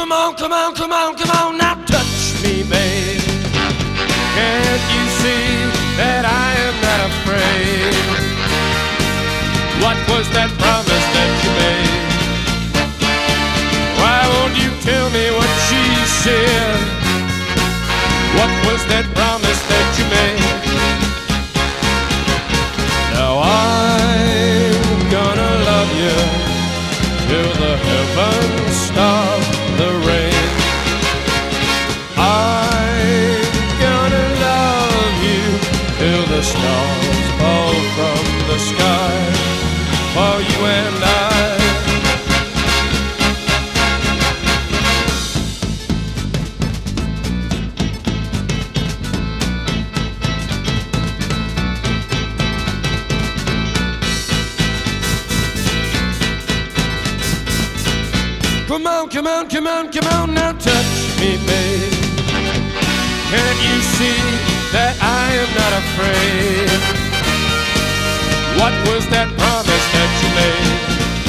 Come on, come on, come on, come on, now touch me, babe. Can't you see that I am not afraid? What was that promise that you made? Why won't you tell me what she said? What was that promise that you made? Now I'm gonna love you till the heavens stop the rain. I'm gonna love you till the stars fall from the sky for you and I. Come on, come on, come on, come on, now touch me, babe. Can't you see that I am not afraid? What was that promise that you made?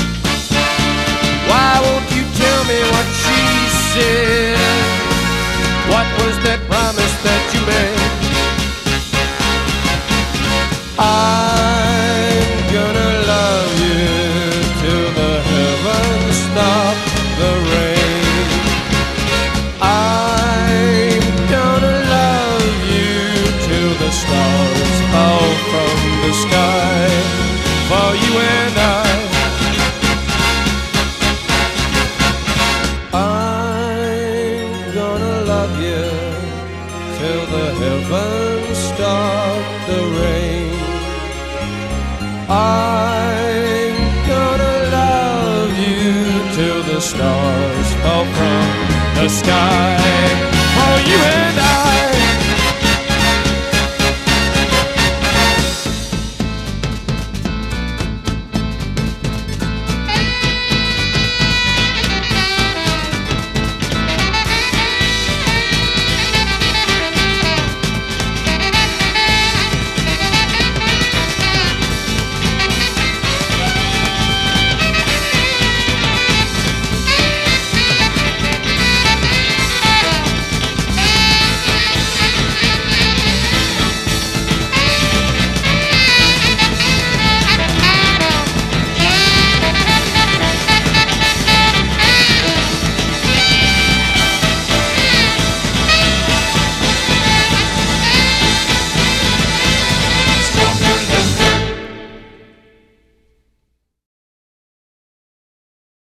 Why won't you tell me what she said? What was that promise that you made? I'm gonna love you till the heavens stop the rain. I'm gonna love you till the stars fall from the sky for you and I. I'm gonna love you till the heavens stop the rain. I'm gonna love you till the stars fall from the sky for you and I.